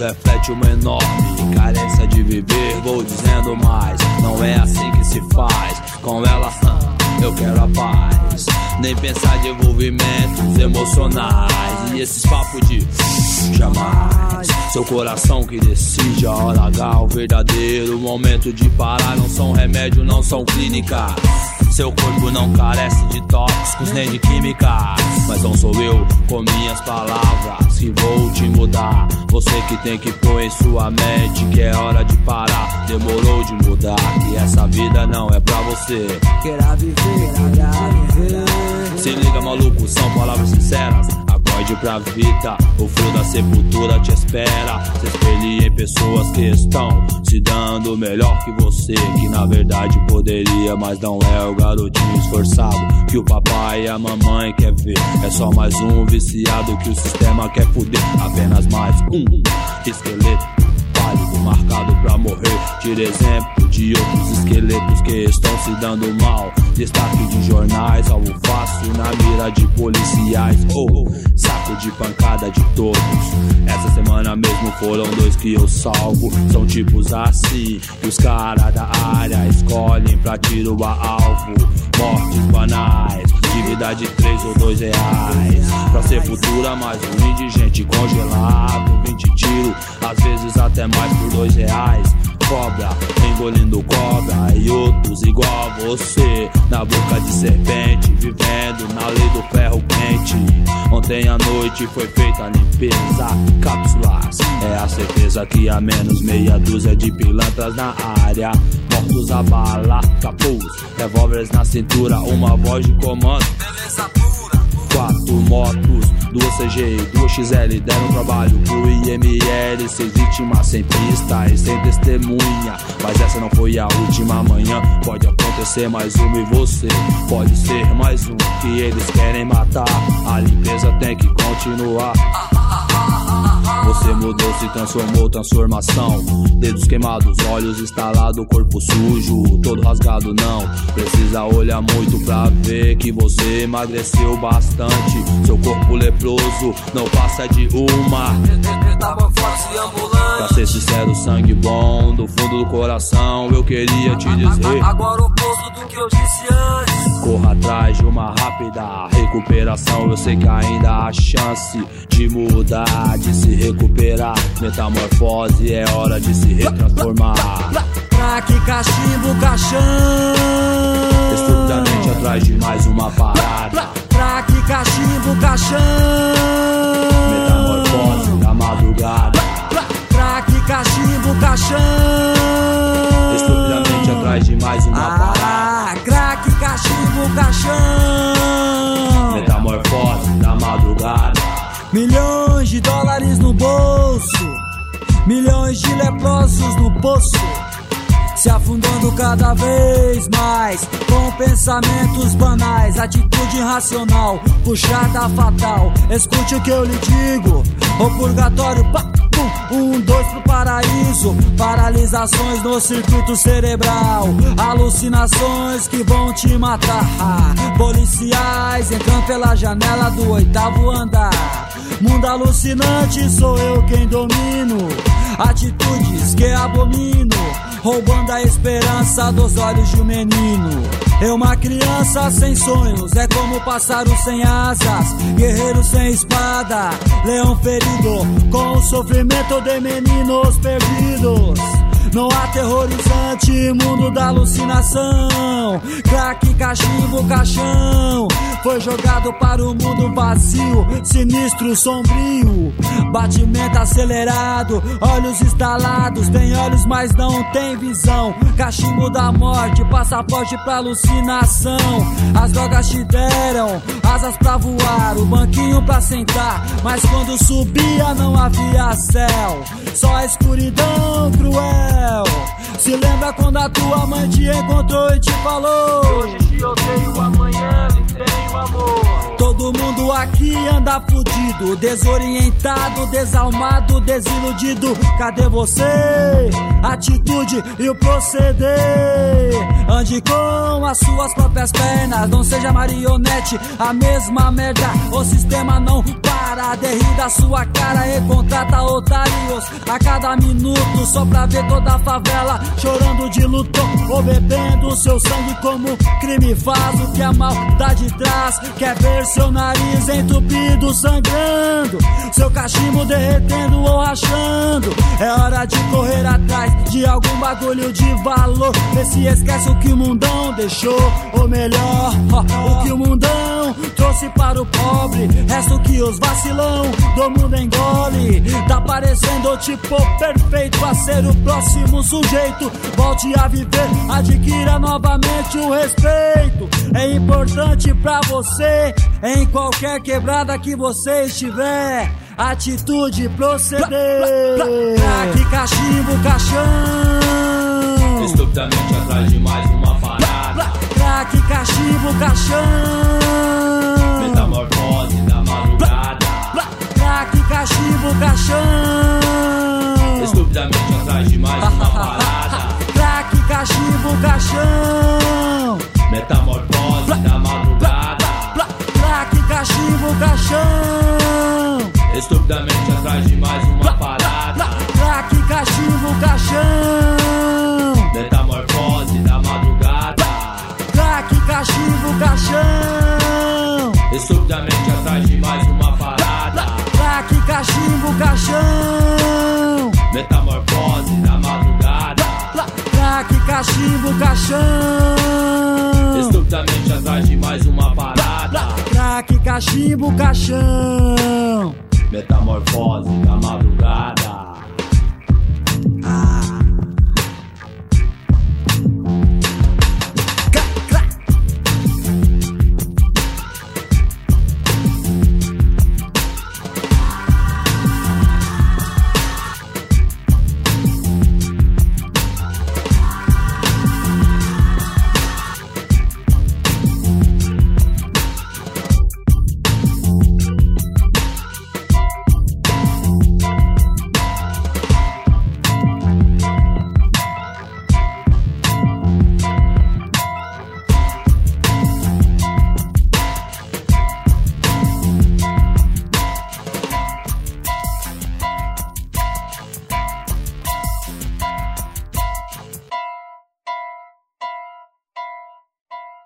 reflete uma enorme carência de viver. Vou dizendo mais, não é assim que se faz. Com ela, eu quero a paz. Nem pensar de envolvimentos emocionais e esses papos de jamais. Seu coração que decide a hora H, o verdadeiro momento de parar. Não são remédio, não são clínicas. Seu corpo não carece de tóxicos nem de químicas. Mas não sou eu com minhas palavras que vou te mudar. Você que tem que pôr em sua mente que é hora de parar. Demorou de mudar, que essa vida não é pra você. Queira viver, queira viver. Se liga, maluco, são palavras sinceras. Acorde pra vida, o frio da sepultura te espera. Se espelhe em pessoas que estão se dando melhor que você, que na verdade poderia, mas não é o garotinho esforçado que o papai e a mamãe quer ver. É só mais um viciado que o sistema quer foder. Apenas mais um esqueleto pálido, marcado pra morrer. Tira exemplo de outros esqueletos que estão se dando mal. Destaque de jornais, alvo fácil na mira de policiais. Saco de pancada de todos. Essa semana mesmo foram 2 que eu salvo. São tipos assim que os caras da área escolhem pra tiro a alvo. Mortes banais, dívida de 3 ou 2 reais. Pra sepultura mais um indigente congelado. 20 tiros, às vezes até mais por 2 reais. Cobra, engolindo cobra e outros igual a você, na boca de serpente, vivendo na lei do ferro quente. Ontem à noite foi feita a limpeza, cápsulas. É a certeza que há menos meia dúzia de pilantras na área. Mortos a bala, capuz, revólveres na cintura, uma voz de comando. Beleza pura. 4 motos, 2 CG, 2 XL deram trabalho pro IML. 6 vítimas sem pista e sem testemunha. Mas essa não foi a última. Amanhã pode acontecer mais uma e você pode ser mais um que eles querem matar. A limpeza tem que continuar. Você mudou, se transformou, transformação. Dedos queimados, olhos estalados, corpo sujo, todo rasgado não. Precisa olhar muito pra ver que você emagreceu bastante. Seu corpo leproso não passa de uma. Pra ser sincero, sangue bom do fundo do coração. Eu queria te dizer agora o oposto do que eu disse antes. Corra atrás de uma rápida recuperação. Eu sei que ainda há chance de mudar, de se recuperar. Metamorfose, é hora de se retransformar. Crack, cachimbo, caixão. Estupidamente atrás de mais uma parada. Crack, cachimbo, caixão. Metamorfose da madrugada. Crack, cachimbo, caixão. Estupidamente atrás de mais uma parada. Crack, cachimbo, caixão. Metamorfose da madrugada. Milhões de dólares no bolso, milhões de leprosos no poço, se afundando cada vez mais, com pensamentos banais, atitude irracional, puxada fatal. Escute o que eu lhe digo, o purgatório, pá, pum, 1, 2 pro paraíso. Paralisações no circuito cerebral, alucinações que vão te matar. Policiais entram pela janela do 8º andar. Mundo alucinante, sou eu quem domino. Atitudes que abomino, roubando a esperança dos olhos de um menino. Eu, uma criança sem sonhos, é como pássaro sem asas, guerreiro sem espada, leão ferido, com o sofrimento de meninos perdidos. No aterrorizante mundo da alucinação, crack, cachimbo, caixão, foi jogado para o mundo vazio, sinistro, sombrio. Batimento acelerado, olhos estalados, tem olhos mas não tem visão. Cachimbo da morte, passaporte pra alucinação. As drogas te deram asas pra voar, o banquinho pra sentar, mas quando subia não havia céu, só a escuridão cruel. Se lembra quando a tua mãe te encontrou e te falou: hoje te odeio, amanhã lhe tenho amor. Todo mundo aqui anda fudido, desorientado, desalmado, desiludido. Cadê você? Atitude e o proceder. Ande com as suas próprias pernas, não seja marionete. A mesma merda, o sistema não para. parada e ri da sua cara e contrata otários a cada minuto só pra ver toda a favela chorando de luto ou bebendo seu sangue como crime faz o que a maldade traz. Quer ver seu nariz entupido sangrando, seu cachimbo derretendo ou rachando. É hora de correr atrás de algum bagulho de valor. Vê se esquece o que o mundão deixou, ou melhor, o que o mundão trouxe para o pobre. Resto que os vacilão do mundo engole. Tá parecendo tipo perfeito pra ser o próximo sujeito. Volte a viver, adquira novamente o respeito. É importante pra você, em qualquer quebrada que você estiver, atitude proceder. Crack, cachimbo, caixão, estupidamente atrás de mais uma parada. Crack, cachimbo, caixão, metamorfose da madrugada. Crack, cachimbo, caixão, estupidamente atrás de mais uma parada. Crack, cachimbo, caixão, metamorfose da madrugada. Crack, cachimbo, caixão, estupidamente atrás de mais uma parada. Crack, cachimbo, caixão, metamorfose da madrugada. Crack, cachimbo, caixão, estupidamente atrás de mais uma parada. Crack, cachimbo, caixão, metamorfose da madrugada. Crack, cachimbo, caixão, estupidamente atrás de mais uma parada. Crack, cachimbo, caixão, metamorfose da madrugada.